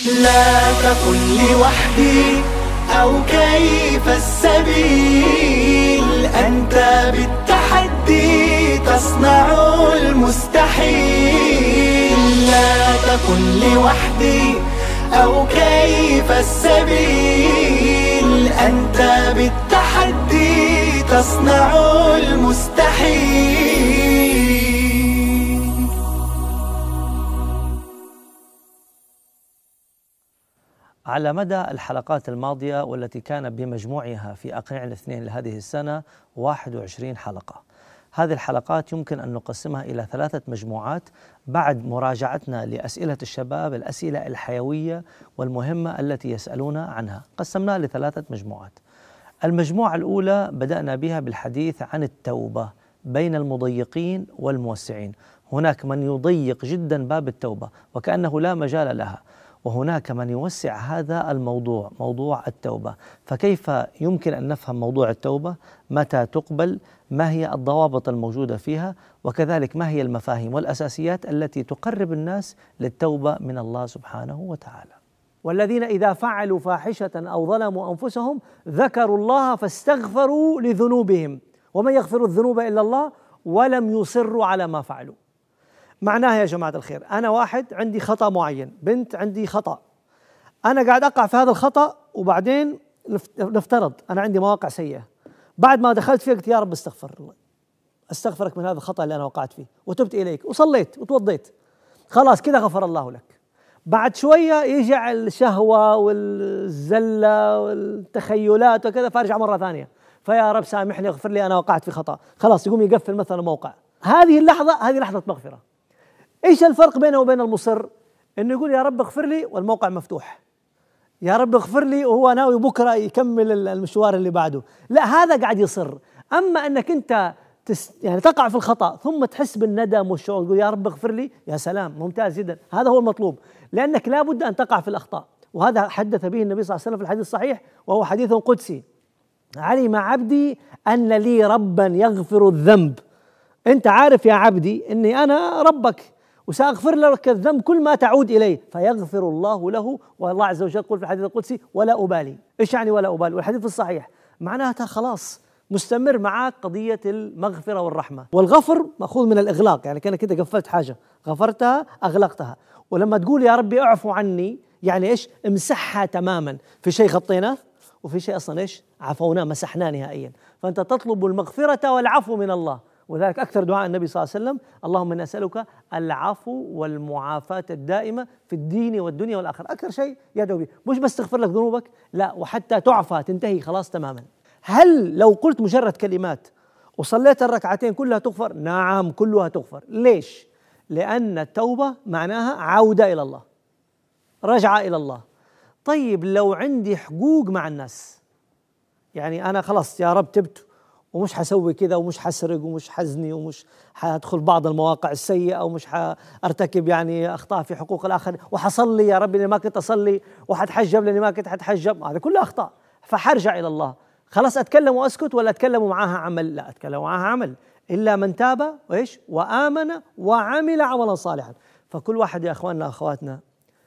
لا تقل لوحدي أو كيف السبيل، أنت بالتحدي تصنع المستحيل. لا تقل لوحدي أو كيف السبيل، أنت بالتحدي تصنع المستحيل. على مدى الحلقات الماضية والتي كان بمجموعها في أقنع الاثنين لهذه السنة 21 حلقة، هذه الحلقات يمكن أن نقسمها إلى 3 مجموعات بعد مراجعتنا لأسئلة الشباب، الأسئلة الحيوية والمهمة التي يسألون عنها، قسمناها ل3 مجموعات. المجموعة الأولى بدأنا بها بالحديث عن التوبة بين المضيقين والموسعين. هناك من يضيق جدا باب التوبة وكأنه لا مجال لها، وهناك من يوسع هذا الموضوع، موضوع التوبة. فكيف يمكن أن نفهم موضوع التوبة؟ متى تقبل؟ ما هي الضوابط الموجودة فيها؟ وكذلك ما هي المفاهيم والأساسيات التي تقرب الناس للتوبة من الله سبحانه وتعالى. والذين إذا فعلوا فاحشة أو ظلموا أنفسهم ذكروا الله فاستغفروا لذنوبهم ومن يغفر الذنوب إلا الله ولم يصروا على ما فعلوا. معناها يا جماعة الخير، أنا واحد عندي خطأ معين، بنت عندي خطأ، أنا قاعد أقع في هذا الخطأ، وبعدين نفترض أنا عندي مواقع سيئة، بعد ما دخلت فيها قلت يا رب استغفر الله، أستغفرك من هذا الخطأ اللي أنا وقعت فيه، وتبت إليك وصليت وتوضيت، خلاص كذا غفر الله لك. بعد شوية يجي الشهوة والزلة والتخيلات وكذا، فارجع مرة ثانية، فيا رب سامحني اغفر لي أنا وقعت في خطأ، خلاص يقوم يقفل مثلا موقع. هذه اللحظة هذه لحظة مغفرة. ايش الفرق بينه وبين المصر؟ انه يقول يا رب اغفر لي والموقع مفتوح، يا رب اغفر لي وهو ناوي بكره يكمل المشوار اللي بعده، لا هذا قاعد يصر. اما انك انت يعني تقع في الخطأ ثم تحس بالندم والشعور، تقول يا رب اغفر لي، يا سلام ممتاز جدا، هذا هو المطلوب، لانك لابد ان تقع في الاخطاء. وهذا حدث به النبي صلى الله عليه وسلم في الحديث الصحيح، وهو حديث قدسي: علم عبدي ان لي ربا يغفر الذنب. انت عارف يا عبدي اني انا ربك وسأغفر لك الذنب كل ما تعود إليه، فيغفر الله له. والله عز وجل يقول في الحديث القدسي: ولا أبالي. إيش يعني ولا أبالي؟ والحديث الصحيح معناها خلاص مستمر معك قضية المغفرة والرحمة. والغفر مأخوذ من الإغلاق، يعني كأنك كده قفلت حاجة، غفرتها أغلقتها. ولما تقول يا ربي اعفو عني، يعني إيش؟ امسحها تماما. في شيء غطيناه وفي شيء أصلا إيش؟ عفوناه، مسحناه نهائيا. فأنت تطلب المغفرة والعفو من الله. وذلك أكثر دعاء النبي صلى الله عليه وسلم: اللهم إني أسألك العفو والمعافاة الدائمة في الدين والدنيا والآخرة. أكثر شيء يدعو به، مش بس تغفر لك ذنوبك، لا، وحتى تعفى، تنتهي خلاص تماما. هل لو قلت مجرد كلمات وصليت الركعتين كلها تغفر؟ نعم كلها تغفر. ليش؟ لأن التوبة معناها عودة إلى الله، رجعة إلى الله. طيب لو عندي حقوق مع الناس، يعني أنا خلاص يا رب تبت ومش حسوي كذا ومش حسرق ومش حزني ومش حادخل بعض المواقع السيئة ومش حارتكب يعني أخطاء في حقوق الآخر، وحصلي يا رب لأني ما كنت أصلي، وحتحجب لأني ما كنت حتحجب، هذا كله أخطاء، فحرجع إلى الله. خلاص أتكلم وأسكت ولا أتكلم معاها عمل؟ لا، أتكلم معاها عمل. إلا من تاب وإيش وآمن وعمل عملا صالحا. فكل واحد يا أخواننا أخواتنا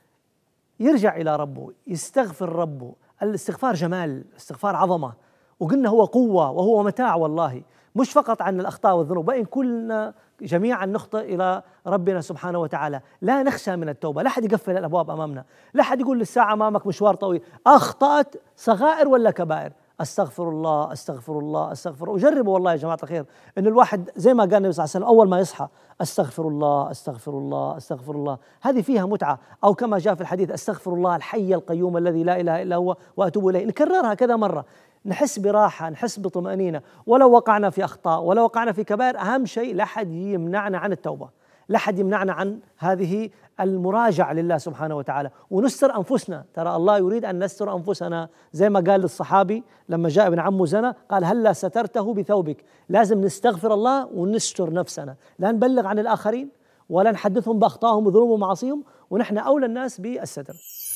يرجع إلى ربه، يستغفر ربه. الاستغفار جمال، الاستغفار عظمة، وقلنا هو قوة وهو متاع، والله مش فقط عن الأخطاء والذنوب، وإن كلنا جميعا نخطئ إلى ربنا سبحانه وتعالى. لا نخشى من التوبة، لا حد يقفل الأبواب أمامنا، لا حد يقول للساعة أمامك مشوار طويل، أخطأت صغائر ولا كبائر، أستغفر الله أستغفر الله أستغفر. وجربوا والله يا جماعة الخير إن الواحد زي ما قال النبي صلى الله عليه وسلم أول ما يصحى: أستغفر الله أستغفر الله أستغفر الله. هذه فيها متعة. أو كما جاء في الحديث: أستغفر الله الحي القيوم الذي لا إله إلا هو وأتوب إليه. نكررها كذا مرة، نحس براحة، نحس بطمأنينة. ولو وقعنا في أخطاء، ولو وقعنا في كبائر، أهم شيء لا حد يمنعنا عن التوبة، لا حد يمنعنا عن هذه المراجعة لله سبحانه وتعالى، ونستر أنفسنا. ترى الله يريد أن نستر أنفسنا، زي ما قال للصحابي لما جاء ابن عمه زنا، قال: هلا سترته بثوبك. لازم نستغفر الله ونستر نفسنا، لا نبلغ عن الآخرين ولا نحدثهم بأخطائهم وذنوبهم ومعاصيهم، ونحن أولى الناس بالستر.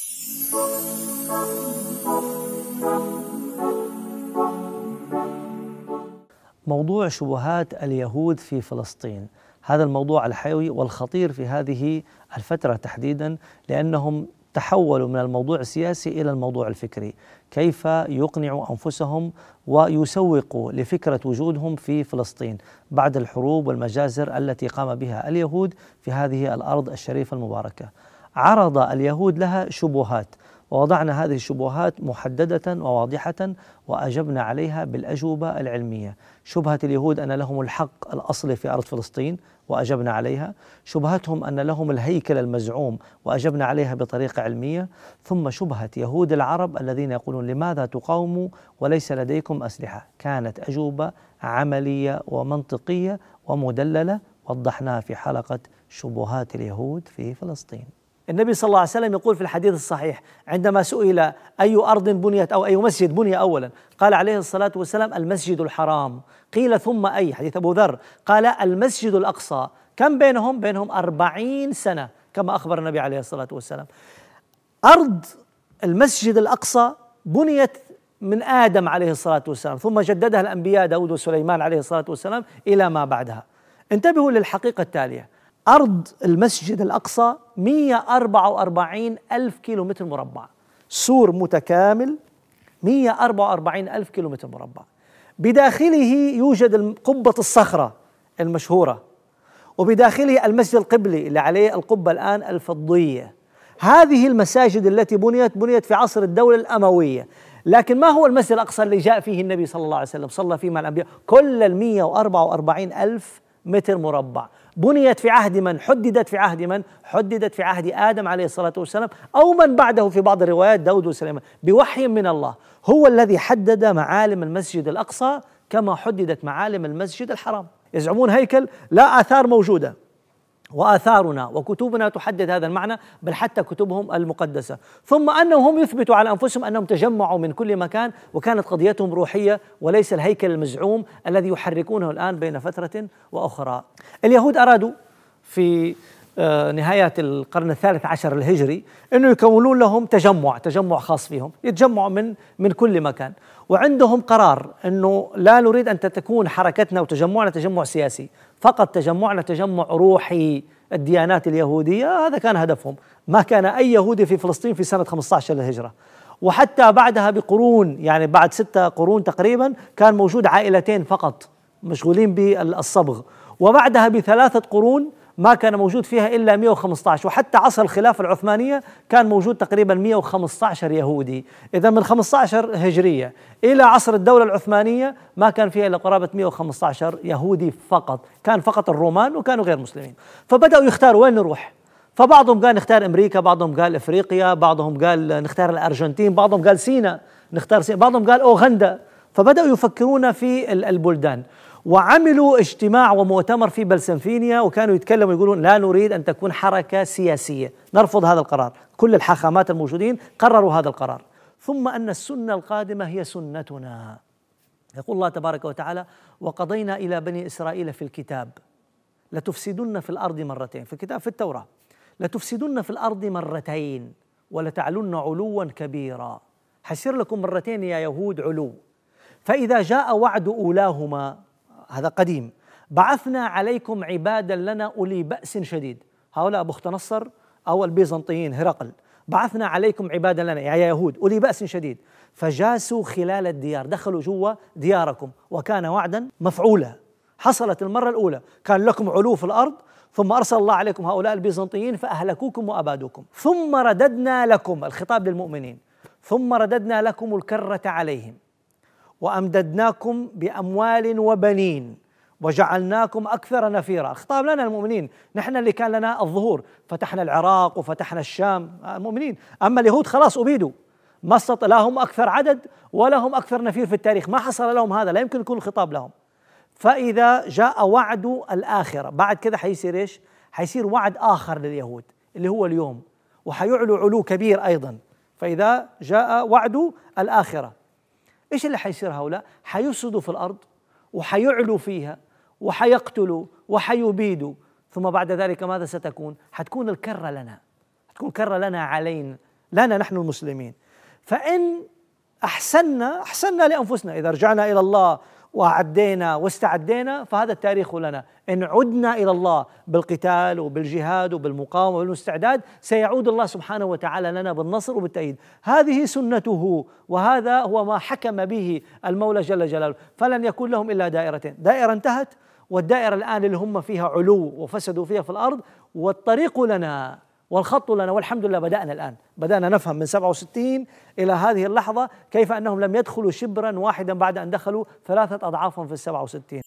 موضوع شبهات اليهود في فلسطين، هذا الموضوع الحيوي والخطير في هذه الفترة تحديدا، لأنهم تحولوا من الموضوع السياسي إلى الموضوع الفكري، كيف يقنعوا أنفسهم ويسوقوا لفكرة وجودهم في فلسطين بعد الحروب والمجازر التي قام بها اليهود في هذه الأرض الشريفة المباركة. عرض اليهود لها شبهات، ووضعنا هذه الشبهات محددة وواضحة وأجبنا عليها بالأجوبة العلمية. شبهة اليهود أن لهم الحق الأصلي في أرض فلسطين وأجبنا عليها، شبهتهم أن لهم الهيكل المزعوم وأجبنا عليها بطريقة علمية، ثم شبهة يهود العرب الذين يقولون لماذا تقاوموا وليس لديكم أسلحة. كانت أجوبة عملية ومنطقية ومدللة وضحناها في حلقة شبهات اليهود في فلسطين. النبي صلى الله عليه وسلم يقول في الحديث الصحيح عندما سئل أي أرض بنيت أو أي مسجد بني أولا، قال عليه الصلاة والسلام المسجد الحرام. قيل ثم أي؟ حديث أبو ذر قال المسجد الأقصى. كم بينهم؟ بينهم 40 سنة كما أخبر النبي عليه الصلاة والسلام. أرض المسجد الأقصى بنيت من آدم عليه الصلاة والسلام، ثم جددها الأنبياء داود وسليمان عليه الصلاة والسلام إلى ما بعدها. انتبهوا للحقيقة التالية: أرض المسجد الأقصى 144 ألف كيلومتر مربع، سور متكامل 144 ألف كيلومتر مربع. بداخله يوجد قبة الصخرة المشهورة، وبداخله المسجد القبلي اللي عليه القبة الآن الفضية. هذه المساجد التي بنيت في عصر الدولة الأموية. لكن ما هو المسجد الأقصى اللي جاء فيه النبي صلى الله عليه وسلم صلى فيه مع الأنبياء؟ كل 144 ألف متر مربع. بنيت في عهد من؟ حددت في عهد من؟ حددت في عهد آدم عليه الصلاة والسلام أو من بعده في بعض الروايات داود وسليمان، بوحي من الله. هو الذي حدد معالم المسجد الأقصى كما حددت معالم المسجد الحرام. يزعمون هيكل، لا آثار موجودة، وآثارنا وكتبنا تحدد هذا المعنى، بل حتى كتبهم المقدسة. ثم أنهم هم يثبتوا على أنفسهم أنهم تجمعوا من كل مكان، وكانت قضيتهم روحية وليس الهيكل المزعوم الذي يحركونه الآن بين فترة وأخرى. اليهود أرادوا في نهاية القرن الثالث عشر الهجري أنه يكونون لهم تجمع خاص فيهم، يتجمعوا من كل مكان، وعندهم قرار أنه لا نريد أن تكون حركتنا وتجمعنا تجمع سياسي، فقط تجمعنا تجمع روحي. الديانات اليهودية هذا كان هدفهم. ما كان أي يهودي في فلسطين في سنة 15 للهجرة، وحتى بعدها بقرون، يعني بعد 6 قرون تقريبا كان موجود عائلتين فقط مشغولين بالصبغ، وبعدها ب3 قرون ما كان موجود فيها إلا 115، وحتى عصر الخلافة العثمانية كان موجود تقريبا 115 يهودي. إذا من 15 هجرية إلى عصر الدولة العثمانية ما كان فيها إلا قرابة 115 يهودي فقط، كان فقط الرومان وكانوا غير مسلمين. فبدأوا يختاروا وين نروح، فبعضهم قال نختار أمريكا، بعضهم قال إفريقيا، بعضهم قال نختار الأرجنتين، بعضهم قال سيناء نختار سيناء، بعضهم قال أوغندا. فبدأوا يفكرون في البلدان، وعملوا اجتماع ومؤتمر في بلسنفينيا، وكانوا يتكلموا يقولون لا نريد أن تكون حركة سياسية، نرفض هذا القرار. كل الحاخامات الموجودين قرروا هذا القرار. ثم أن السنة القادمة هي سنتنا. يقول الله تبارك وتعالى: وقضينا إلى بني إسرائيل في الكتاب لتفسدن في الأرض مرتين، في الكتاب في التوراة، لتفسدن في الأرض مرتين ولتعلن علوا كبيرا. حيصير لكم مرتين يا يهود علو، فإذا جاء وعد أولاهما، هذا قديم، بعثنا عليكم عبادا لنا أولي بأس شديد. هؤلاء بخت نصر أو البيزنطيين هرقل، بعثنا عليكم عبادا لنا يا يهود أولي بأس شديد فجاسوا خلال الديار، دخلوا جوا دياركم، وكان وعدا مفعولا. حصلت المرة الأولى، كان لكم علو في الأرض، ثم أرسل الله عليكم هؤلاء البيزنطيين فأهلكوكم وأبادوكم، ثم رددنا لكم، الخطاب للمؤمنين، ثم رددنا لكم الكرة عليهم وأمددناكم بأموال وبنين وجعلناكم أكثر نفيرا. الخطاب لنا المؤمنين، نحن اللي كان لنا الظهور، فتحنا العراق وفتحنا الشام، المؤمنين. أما اليهود خلاص أبيدوا، ما استطاع، لا هم أكثر عدد ولا هم أكثر نفير في التاريخ، ما حصل لهم هذا، لا يمكن يكون الخطاب لهم. فإذا جاء وعد الآخرة بعد كذا حيصير إيش؟ حيصير وعد آخر لليهود اللي هو اليوم، وحيعلو علو كبير أيضا. فإذا جاء وعد الآخرة إيش اللي حيصير؟ هؤلاء حيفسدوا في الأرض وحيعلوا فيها وحيقتلوا وحيبيدوا، ثم بعد ذلك ماذا ستكون؟ حتكون الكرة لنا، حتكون كرة لنا علينا، لنا نحن المسلمين. فإن أحسننا لأنفسنا، إذا رجعنا إلى الله وعدينا واستعدينا فهذا التاريخ لنا. إن عدنا إلى الله بالقتال وبالجهاد وبالمقاومة والمستعداد سيعود الله سبحانه وتعالى لنا بالنصر وبالتأييد. هذه سنته، وهذا هو ما حكم به المولى جل جلاله. فلن يكون لهم إلا دائرتين، دائرة انتهت، والدائرة الآن اللي هم فيها علو وفسدوا فيها في الأرض، والطريق لنا والخط لنا. والحمد لله بدأنا الآن، بدأنا نفهم من 67 إلى هذه اللحظة كيف أنهم لم يدخلوا شبرا واحدا بعد أن دخلوا 3 أضعافهم في 67.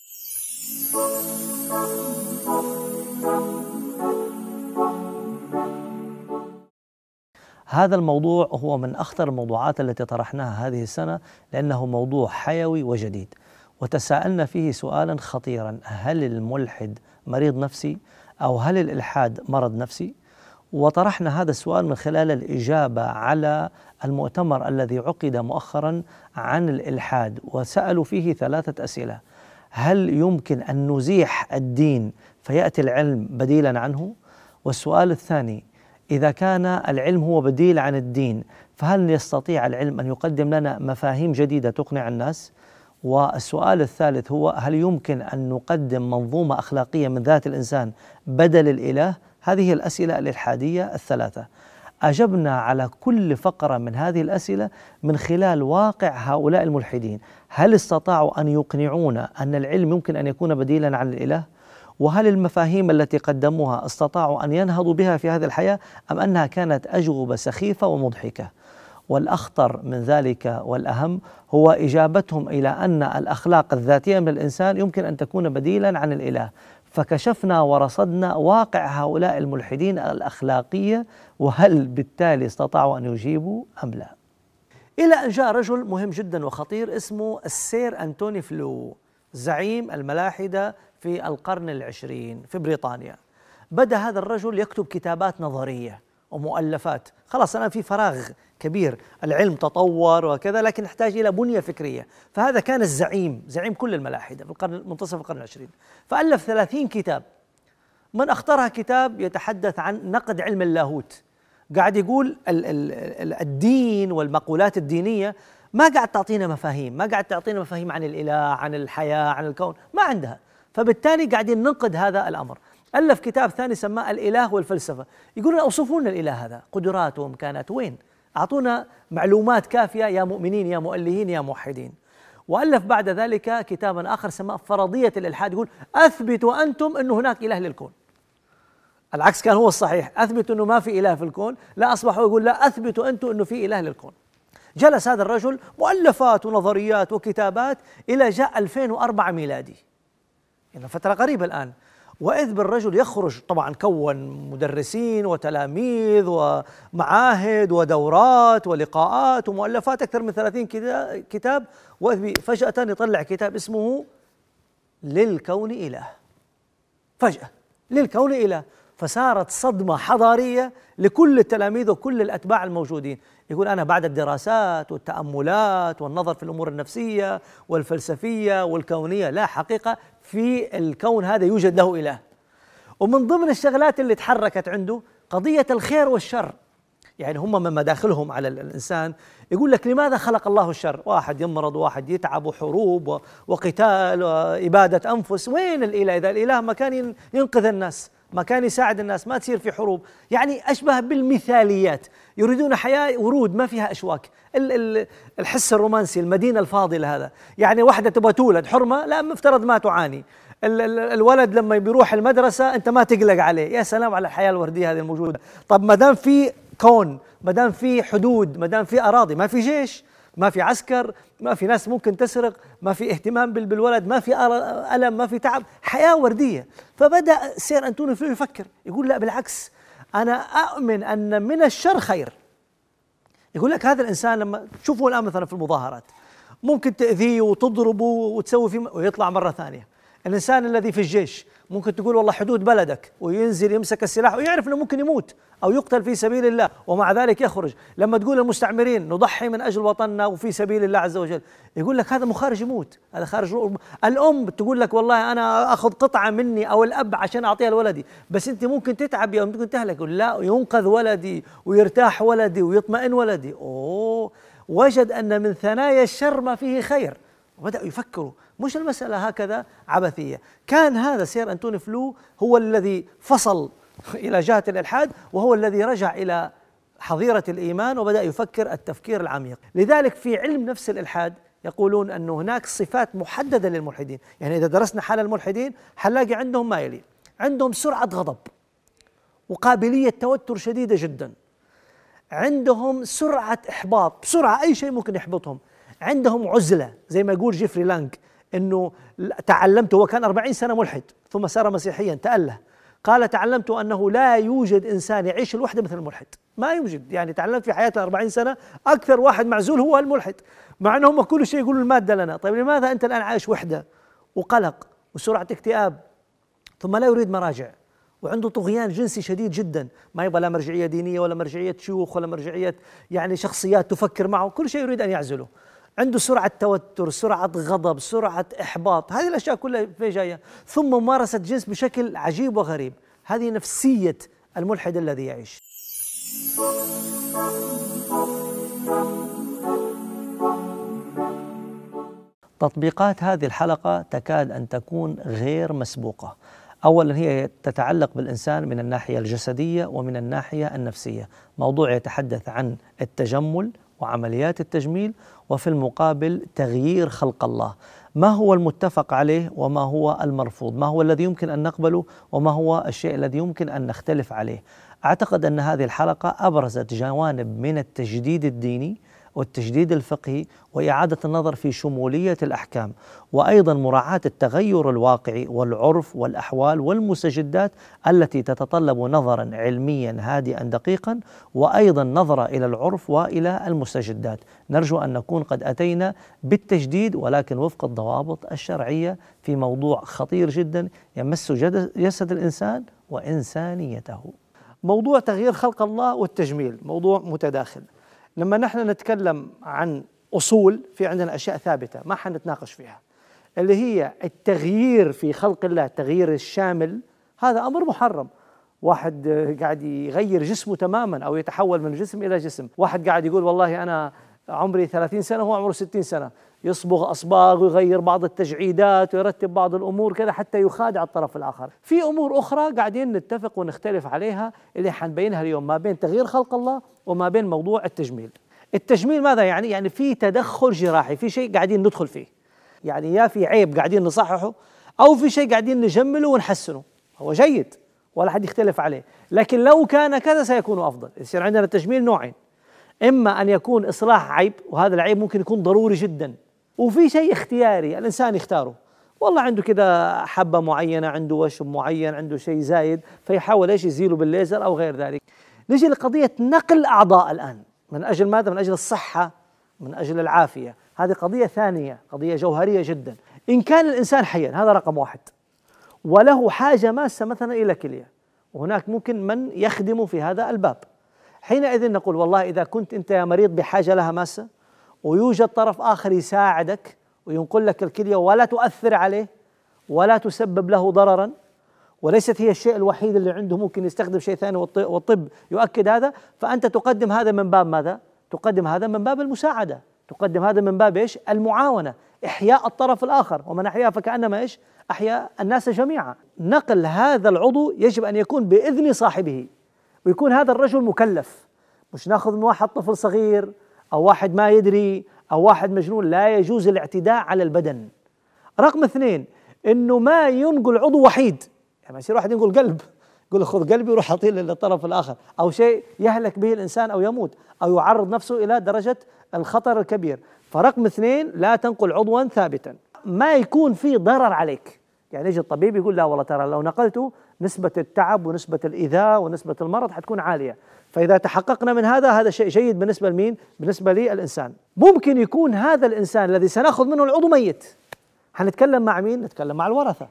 هذا الموضوع هو من أخطر الموضوعات التي طرحناها هذه السنة، لأنه موضوع حيوي وجديد، وتساءلنا فيه سؤالا خطيرا: هل الملحد مريض نفسي أو هل الإلحاد مرض نفسي؟ وطرحنا هذا السؤال من خلال الإجابة على المؤتمر الذي عقد مؤخرا عن الإلحاد، وسألوا فيه 3 أسئلة: هل يمكن أن نزيح الدين فيأتي العلم بديلا عنه؟ والسؤال الثاني: إذا كان العلم هو بديل عن الدين فهل يستطيع العلم أن يقدم لنا مفاهيم جديدة تقنع الناس؟ والسؤال الثالث هو: هل يمكن أن نقدم منظومة أخلاقية من ذات الإنسان بدل الإله؟ هذه الأسئلة الإلحادية ال3. أجبنا على كل فقرة من هذه الأسئلة من خلال واقع هؤلاء الملحدين. هل استطاعوا أن يقنعونا أن العلم يمكن أن يكون بديلا عن الإله؟ وهل المفاهيم التي قدموها استطاعوا أن ينهضوا بها في هذه الحياة، أم أنها كانت أجوبة سخيفة ومضحكة؟ والأخطر من ذلك والأهم هو إجابتهم إلى أن الأخلاق الذاتية من الإنسان يمكن أن تكون بديلا عن الإله. فكشفنا ورصدنا واقع هؤلاء الملحدين الأخلاقية، وهل بالتالي استطاعوا أن يجيبوا أم لا؟ إلى أن جاء رجل مهم جدا وخطير اسمه السير أنتوني فلو، زعيم الملاحدة في القرن العشرين في بريطانيا. بدأ هذا الرجل يكتب كتابات نظرية ومؤلفات. خلاص الآن في فراغ كبير، العلم تطور وكذا، لكن نحتاج إلى بنية فكرية. فهذا كان زعيم كل الملاحدة في منتصف القرن العشرين، فألف 30 كتاب. من أخطرها كتاب يتحدث عن نقد علم اللاهوت. قاعد يقول الدين والمقولات الدينية ما قاعد تعطينا مفاهيم، ما قاعد تعطينا مفاهيم عن الإله، عن الحياة، عن الكون، ما عندها. فبالتالي قاعدين ننقد هذا الأمر. ألف كتاب ثاني سماه الإله والفلسفة. يقولون أوصفوا لنا الإله هذا، قدراته وإمكاناته وين؟ أعطونا معلومات كافية يا مؤمنين يا مؤلهين يا موحدين. وألف بعد ذلك كتابا آخر سماه فرضية الإلحاد. يقول أثبتوا أنتم أنه هناك إله للكون. العكس كان هو الصحيح، أثبتوا أنه ما في إله في الكون، لا أصبحوا يقول لا أثبتوا أنتم أنه في إله للكون. جلس هذا الرجل مؤلفات ونظريات وكتابات إلى جاء 2004 ميلادي، يعني فترة قريبة الآن. وإذ بالرجل يخرج، طبعا كون مدرسين وتلاميذ ومعاهد ودورات ولقاءات ومؤلفات أكثر من 30 كتاب. وإذ فجأة يطلع كتاب اسمه للكون إله، فجأة للكون إله. فصارت صدمة حضارية لكل التلاميذ وكل الأتباع الموجودين. يقول أنا بعد الدراسات والتأملات والنظر في الأمور النفسية والفلسفية والكونية، لا حقيقة في الكون هذا يوجد له إله. ومن ضمن الشغلات اللي تحركت عنده قضية الخير والشر. يعني هم من مداخلهم على الإنسان يقول لك لماذا خلق الله الشر؟ واحد يمرض، واحد يتعب، وحروب وقتال وإبادة أنفس. وين الإله؟ إذا الإله ما كان ينقذ الناس، ما كان يساعد الناس، ما تصير في حروب. يعني أشبه بالمثاليات، يريدون حياة ورود ما فيها أشواك. الحس الرومانسي، المدينة الفاضلة هذا. يعني واحدة تبغى تولد حرمة، لا مفترض ما تعاني. الولد لما بيروح المدرسة أنت ما تقلق عليه. يا سلام على الحياة الوردية هذه الموجودة. طب ما دام في كون، ما دام في حدود، ما دام في أراضي، ما في جيش، ما في عسكر، ما في ناس ممكن تسرق، ما في اهتمام بالولد، ما في ألم، ما في تعب، حياة وردية. فبدأ سير أنتوني فلو يفكر، يقول لا بالعكس، أنا أؤمن أن من الشر خير. يقول لك هذا الإنسان لما تشوفه الآن مثلا في المظاهرات ممكن تأذيه وتضربه وتسوي فيه ويطلع مرة ثانية. الإنسان الذي في الجيش ممكن تقول والله حدود بلدك، وينزل يمسك السلاح ويعرف أنه ممكن يموت أو يقتل في سبيل الله، ومع ذلك يخرج. لما تقول المستعمرين نضحي من أجل وطننا وفي سبيل الله عز وجل، يقول لك هذا مخارج يموت، هذا خارج. الأم تقول لك والله أنا أخذ قطعة مني أو الأب عشان أعطيها لولدي، بس أنت ممكن تتعب يوم ممكن تهلك. يقول لا، ينقذ ولدي ويرتاح ولدي ويطمئن ولدي. وجد أن من ثنايا الشر ما فيه خير. وبدأوا يفكروا، مش المسألة هكذا عبثية. كان هذا سير أنتوني فلو هو الذي فصل إلى جهة الإلحاد، وهو الذي رجع إلى حظيرة الإيمان وبدأ يفكر التفكير العميق. لذلك في علم نفس الإلحاد يقولون أن هناك صفات محددة للملحدين. يعني إذا درسنا حال الملحدين حنلاقي عندهم ما يلي: عندهم سرعة غضب وقابلية توتر شديدة جدا، عندهم سرعة إحباط، بسرعة أي شيء ممكن يحبطهم، عندهم عزلة زي ما يقول جيفري لانغ أنه تعلمت، هو كان 40 سنة ملحد ثم صار مسيحيا تأله، قال: تعلمت أنه لا يوجد إنسان يعيش الوحدة مثل الملحد، ما يوجد. يعني تعلمت في حياتي 40 سنة أكثر واحد معزول هو الملحد، مع أنهم كل شيء يقولوا المادة لنا. طيب لماذا أنت الآن عايش وحدة وقلق وسرعة اكتئاب، ثم لا يريد مراجع، وعنده طغيان جنسي شديد جدا، ما يبغى لا مرجعية دينية ولا مرجعية شيوخ ولا مرجعية يعني شخصيات تفكر معه، كل شيء يريد أن يعزله. عنده سرعة توتر، سرعة غضب، سرعة إحباط، هذه الأشياء كلها في جاية، ثم ممارسة جنس بشكل عجيب وغريب. هذه نفسية الملحد الذي يعيش. تطبيقات هذه الحلقة تكاد أن تكون غير مسبوقة. أولا هي تتعلق بالإنسان من الناحية الجسدية ومن الناحية النفسية. موضوع يتحدث عن التجمل وعمليات التجميل، وفي المقابل تغيير خلق الله. ما هو المتفق عليه وما هو المرفوض، ما هو الذي يمكن أن نقبله وما هو الشيء الذي يمكن أن نختلف عليه. أعتقد أن هذه الحلقة أبرزت جوانب من التجديد الديني والتجديد الفقهي وإعادة النظر في شمولية الأحكام، وأيضا مراعاة التغير الواقعي والعرف والأحوال والمستجدات التي تتطلب نظرا علميا هادئا دقيقا، وأيضا نظرة إلى العرف وإلى المستجدات. نرجو أن نكون قد أتينا بالتجديد ولكن وفق الضوابط الشرعية في موضوع خطير جدا يمس جسد الإنسان وإنسانيته. موضوع تغيير خلق الله والتجميل موضوع متداخل. لما نحن نتكلم عن أصول، في عندنا أشياء ثابتة ما حنتناقش فيها، اللي هي التغيير في خلق الله، التغيير الشامل، هذا أمر محرم. واحد قاعد يغير جسمه تماما أو يتحول من جسم إلى جسم، واحد قاعد يقول والله أنا عمري 30 سنة وهو عمره 60 سنة، يصبغ أصباغ ويغير بعض التجعيدات ويرتب بعض الأمور كذا حتى يخادع الطرف الآخر. في أمور أخرى قاعدين نتفق ونختلف عليها اللي حنبينها اليوم، ما بين تغيير خلق الله وما بين موضوع التجميل. التجميل ماذا يعني؟ يعني في تدخل جراحي، في شيء قاعدين ندخل فيه، يعني يا في عيب قاعدين نصححه أو في شيء قاعدين نجمله ونحسنه. هو جيد ولا حد يختلف عليه، لكن لو كان كذا سيكون أفضل. يصير عندنا التجميل نوعين: إما أن يكون إصلاح عيب، وهذا العيب ممكن يكون ضروري جدا، وفي شيء اختياري الإنسان يختاره، والله عنده كده حبة معينة، عنده وشم معين، عنده شيء زايد فيحاول إيش يزيله بالليزر أو غير ذلك. نجي لقضية نقل أعضاء الآن، من أجل ماذا؟ من أجل الصحة، من أجل العافية. هذه قضية ثانية، قضية جوهرية جدا. إن كان الإنسان حيا، هذا رقم واحد، وله حاجة ماسة مثلا إلى كلية، وهناك ممكن من يخدم في هذا الباب، حينئذ نقول والله إذا كنت أنت يا مريض بحاجة لها ماسة ويوجد طرف آخر يساعدك وينقل لك الكلية ولا تؤثر عليه ولا تسبب له ضررا، وليست هي الشيء الوحيد اللي عنده، ممكن يستخدم شيء ثاني والطب يؤكد هذا، فأنت تقدم هذا من باب ماذا؟ تقدم هذا من باب المساعدة، تقدم هذا من باب إيش؟ المعاونة، إحياء الطرف الآخر، ومن أحياء فكأنما إيش؟ أحياء الناس جميعا. نقل هذا العضو يجب أن يكون بإذن صاحبه، ويكون هذا الرجل مكلف، مش ناخذ من واحد طفل صغير أو واحد ما يدري أو واحد مجنون. لا يجوز الاعتداء على البدن. رقم 2، إنه ما ينقل عضو وحيد، يعني يصير واحد ينقل قلب، يقول له خذ قلبي وروح أعطيه للطرف الآخر، أو شيء يهلك به الإنسان أو يموت أو يعرض نفسه إلى درجة الخطر الكبير. فرقم 2، لا تنقل عضوا ثابتا، ما يكون في ضرر عليك. يعني يجي الطبيب يقول لا والله ترى لو نقلته نسبة التعب ونسبة الإيذاء ونسبة المرض حتكون عالية، فإذا تحققنا من هذا شيء جيد بالنسبة لمين؟ بالنسبة للإنسان. ممكن يكون هذا الإنسان الذي سنأخذ منه العضو ميت، هنتكلم مع مين؟ نتكلم مع الورثة.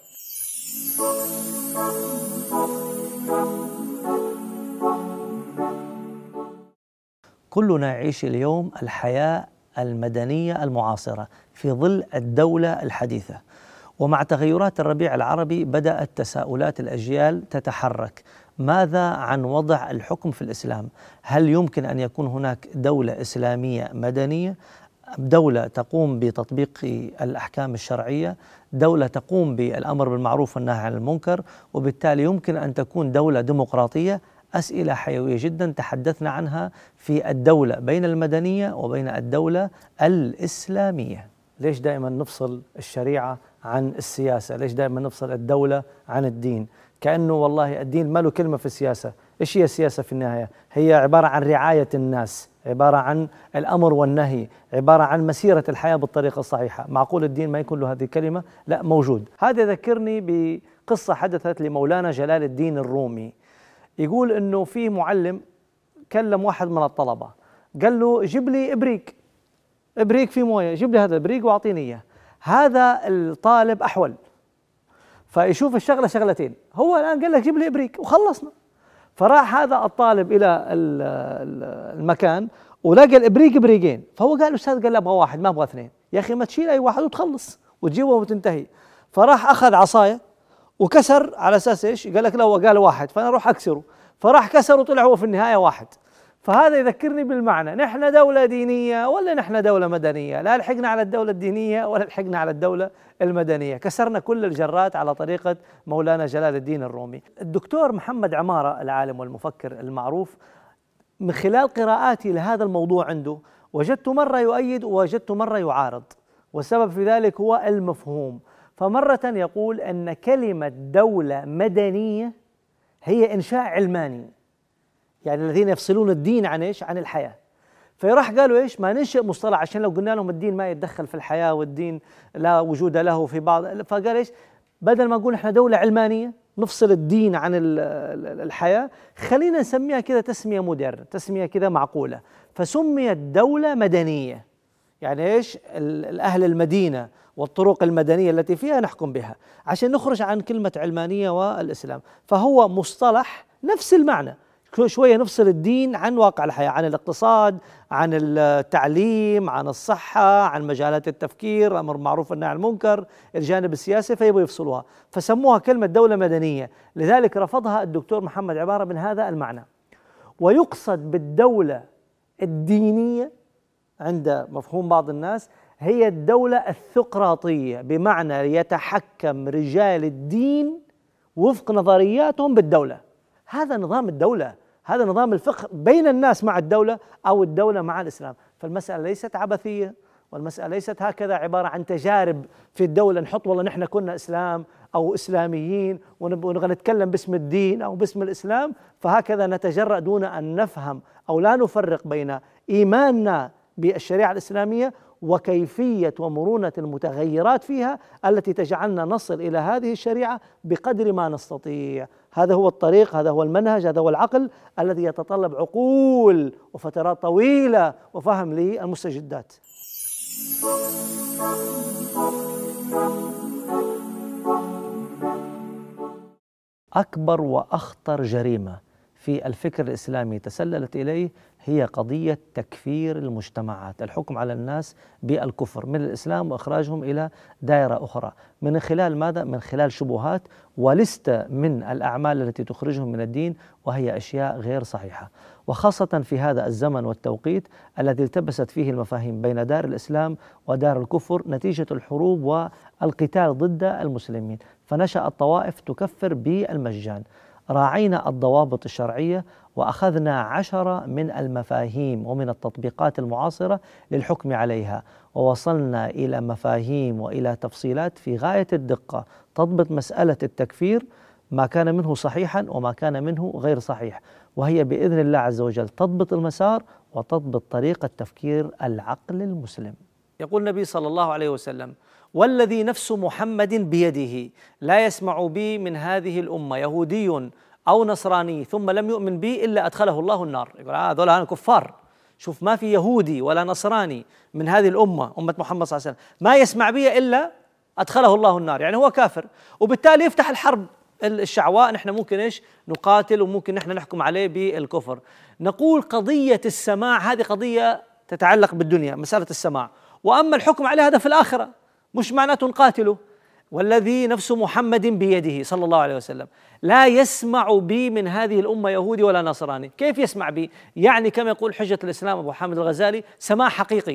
كلنا يعيش اليوم الحياة المدنية المعاصرة في ظل الدولة الحديثة، ومع تغيرات الربيع العربي بدأت تساؤلات الأجيال تتحرك. ماذا عن وضع الحكم في الإسلام؟ هل يمكن أن يكون هناك دولة إسلامية مدنية دولة تقوم بتطبيق الأحكام الشرعية، دولة تقوم بالأمر بالمعروف والنهي عن المنكر، وبالتالي يمكن أن تكون دولة ديمقراطية. أسئلة حيوية جدا تحدثنا عنها في الدولة بين المدنية وبين الدولة الإسلامية. ليش دائما نفصل الشريعة عن السياسة؟ ليش دائما نفصل الدولة عن الدين؟ كأنه والله الدين ما له كلمة في السياسة. إيش هي السياسة في النهاية؟ هي عبارة عن رعاية الناس، عبارة عن الأمر والنهي، عبارة عن مسيرة الحياة بالطريقة الصحيحة. معقول الدين ما يكون له هذه الكلمة؟ لا، موجود. هذا يذكرني بقصة حدثت لمولانا جلال الدين الرومي. يقول إنه في معلم كلم واحد من الطلبة، قال له جيب لي إبريق في موية، جيب لي هذا الإبريق وأعطيني إياه. هذا الطالب أحول، فيشوف الشغلة شغلتين، هو الآن قال لك جيب لي إبريق وخلصنا. فراح هذا الطالب إلى المكان ولقى الإبريق إبريقين، فهو قال الأستاذ قال أبغى واحد ما أبغى اثنين. يا أخي ما تشيل أي واحد وتخلص وتجيبه وتنتهي. فراح أخذ عصاية وكسر على أساس إيش؟ قال لك لا، هو قال واحد فأنا أروح أكسره، فراح كسر وطلع هو في النهاية واحد. فهذا يذكرني بالمعنى، نحن دولة دينية ولا نحن دولة مدنية؟ لا لحقنا على الدولة الدينية ولا لحقنا على الدولة المدنية، كسرنا كل الجرات على طريقة مولانا جلال الدين الرومي. الدكتور محمد عمارة العالم والمفكر المعروف، من خلال قراءاتي لهذا الموضوع عنده وجدت مرة يؤيد ووجدت مرة يعارض، والسبب في ذلك هو المفهوم. فمرة يقول أن كلمة دولة مدنية هي إنشاء علماني، يعني الذين يفصلون الدين عن إيش؟ عن الحياة. فراح قالوا إيش؟ ما ننشئ مصطلح، عشان لو قلنا لهم الدين ما يتدخل في الحياة والدين لا وجود له في بعض، فقال إيش؟ بدل ما نقول إحنا دولة علمانية نفصل الدين عن الحياة، خلينا نسميها كذا تسمية مودرن، تسمية كذا معقولة، فسميت دولة مدنية. يعني إيش؟ الأهل المدينة والطرق المدنية التي فيها نحكم بها، عشان نخرج عن كلمة علمانية والإسلام. فهو مصطلح نفس المعنى، شوية نفصل الدين عن واقع الحياة، عن الاقتصاد، عن التعليم، عن الصحة، عن مجالات التفكير، أمر معروف والنهي عن المنكر، الجانب السياسي، فيبغوا يفصلوها فسموها كلمة دولة مدنية. لذلك رفضها الدكتور محمد عمارة من هذا المعنى. ويقصد بالدولة الدينية عند مفهوم بعض الناس هي الدولة الثقراطية، بمعنى يتحكم رجال الدين وفق نظرياتهم بالدولة. هذا نظام الدولة، هذا نظام الفقه بين الناس مع الدولة أو الدولة مع الإسلام. فالمسألة ليست عبثية، والمسألة ليست هكذا عبارة عن تجارب في الدولة نحط والله نحن كنا إسلام أو إسلاميين ونبغى نتكلم باسم الدين أو باسم الإسلام، فهكذا نتجرأ دون أن نفهم أو لا نفرق بين إيماننا بالشريعة الإسلامية وكيفية ومرونة المتغيرات فيها التي تجعلنا نصل إلى هذه الشريعة بقدر ما نستطيع. هذا هو الطريق، هذا هو المنهج، هذا هو العقل الذي يتطلب عقول وفترات طويلة وفهم للمستجدات. أكبر وأخطر جريمة في الفكر الإسلامي تسللت إليه هي قضية تكفير المجتمعات، الحكم على الناس بالكفر من الإسلام وإخراجهم إلى دائرة أخرى. من خلال ماذا؟ من خلال شبهات ولستة من الأعمال التي تخرجهم من الدين، وهي أشياء غير صحيحة، وخاصة في هذا الزمن والتوقيت الذي التبست فيه المفاهيم بين دار الإسلام ودار الكفر نتيجة الحروب والقتال ضد المسلمين، فنشأت طوائف تكفر بالمجان. راعينا الضوابط الشرعية وأخذنا 10 من المفاهيم ومن التطبيقات المعاصرة للحكم عليها، ووصلنا إلى مفاهيم وإلى تفصيلات في غاية الدقة تضبط مسألة التكفير، ما كان منه صحيحا وما كان منه غير صحيح، وهي بإذن الله عز وجل تضبط المسار وتضبط طريقة تفكير العقل المسلم. يقول النبي صلى الله عليه وسلم: والذي نفس محمد بيده لا يسمع بي من هذه الأمة يهودي أو نصراني ثم لم يؤمن بي إلا أدخله الله النار. يقول هذول أنا كفار. شوف، ما في يهودي ولا نصراني من هذه الأمة، أمة محمد صلى الله عليه وسلم، ما يسمع بي إلا أدخله الله النار، يعني هو كافر، وبالتالي يفتح الحرب الشعواء. نحن ممكن إيش نقاتل وممكن نحن نحكم عليه بالكفر. نقول قضية السماع هذه قضية تتعلق بالدنيا، مسألة السماع، وأما الحكم عليه هذا في الآخرة، مش معناته نقاتله. والذي نفس محمد بيده صلى الله عليه وسلم لا يسمع بي من هذه الأمة يهودي ولا نصراني. كيف يسمع بي؟ يعني كما يقول حجة الإسلام أبو حامد الغزالي: سماع حقيقي.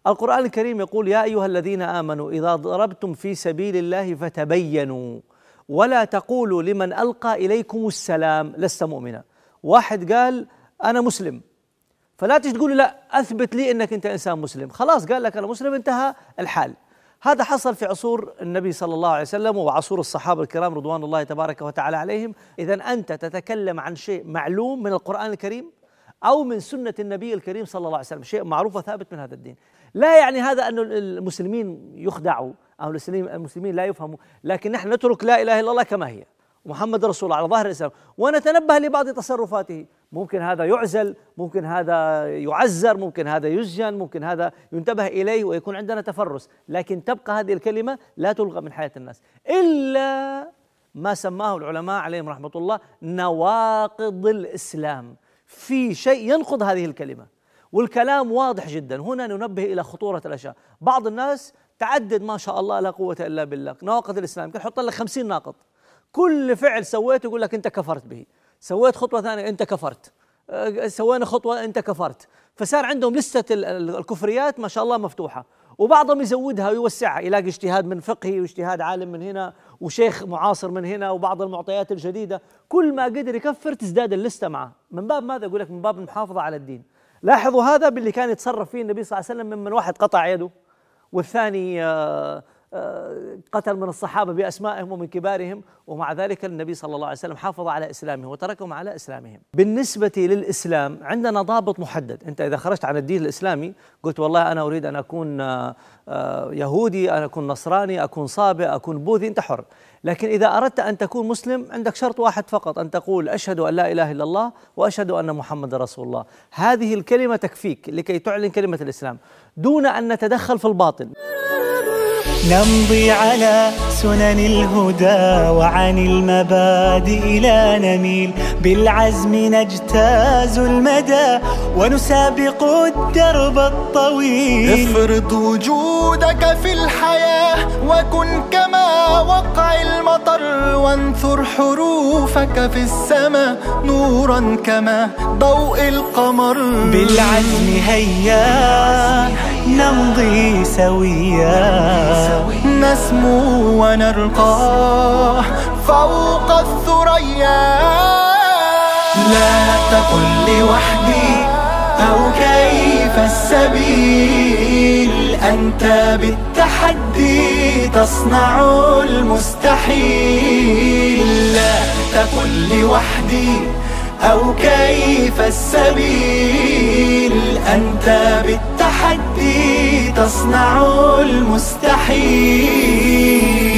القرآن الكريم يقول: يا أيها الذين آمنوا إذا ضربتم في سبيل الله فتبينوا ولا تقولوا لمن ألقى إليكم السلام لست مؤمنا. واحد قال أنا مسلم، فلا تجي تقول لا أثبت لي أنك أنت إنسان مسلم، خلاص قال لك أنا مسلم انتهى الحال. هذا حصل في عصور النبي صلى الله عليه وسلم وعصور الصحابة الكرام رضوان الله تبارك وتعالى عليهم. إذا أنت تتكلم عن شيء معلوم من القرآن الكريم أو من سنة النبي الكريم صلى الله عليه وسلم، شيء معروف وثابت من هذا الدين. لا يعني هذا أن المسلمين يخدعوا أو المسلمين لا يفهموا، لكن نحن نترك لا إله إلا الله كما هي محمد رسول الله على ظاهر الإسلام، ونتنبه لبعض تصرفاته. ممكن هذا يعزل، ممكن هذا يعزر، ممكن هذا يسجن، ممكن هذا ينتبه إليه ويكون عندنا تفرس، لكن تبقى هذه الكلمة لا تلغى من حياة الناس إلا ما سماه العلماء عليهم رحمة الله نواقض الإسلام. في شيء ينقض هذه الكلمة، والكلام واضح جدا. هنا ننبه إلى خطورة الأشياء. بعض الناس تعدد ما شاء الله لا قوة إلا بالله نواقض الإسلام، يمكن يحط لك 50 ناقض، كل فعل سويته يقول لك أنت كفرت به، سويت خطوة ثانية أنت كفرت، سوينا خطوة أنت كفرت. فصار عندهم لستة الكفريات ما شاء الله مفتوحة، وبعضهم يزودها ويوسعها، يلاقي اجتهاد من فقهي واجتهاد عالم من هنا وشيخ معاصر من هنا وبعض المعطيات الجديدة. كل ما قدر يكفر تزداد اللستة معه. من باب ماذا؟ يقول لك من باب المحافظة على الدين. لاحظوا هذا باللي كان يتصرف فيه النبي صلى الله عليه وسلم، ممن واحد قطع يده والثاني قتل من الصحابة بأسمائهم ومن كبارهم، ومع ذلك النبي صلى الله عليه وسلم حافظ على إسلامهم وتركهم على إسلامهم. بالنسبة للإسلام عندنا ضابط محدد. أنت إذا خرجت عن الدين الإسلامي قلت والله أنا أريد أن أكون يهودي، أنا أكون نصراني، أكون صابئ، أكون بوذي، أنت حر. لكن إذا أردت أن تكون مسلم عندك شرط واحد فقط، أن تقول أشهد أن لا إله إلا الله وأشهد أن محمد رسول الله. هذه الكلمة تكفيك لكي تعلن كلمة الإسلام دون أن نتدخل في الباطن. نمضي على سنن الهدى وعن المبادئ لا نميل، بالعزم نجتاز المدى ونسابق الدرب الطويل. افرض وجودك في الحياة وكن كما وقع المطر، وانثر حروفك في السماء نورا كما ضوء القمر. بالعزم هيا نمضي سويا، نسمو ونرقى فوق الثريا. لا تقل لوحدي أو كيف السبيل، أنت بالتحدي تصنع المستحيل. لا تقل لوحدي أو كيف السبيل، أنت بالتحدي تصنع المستحيل.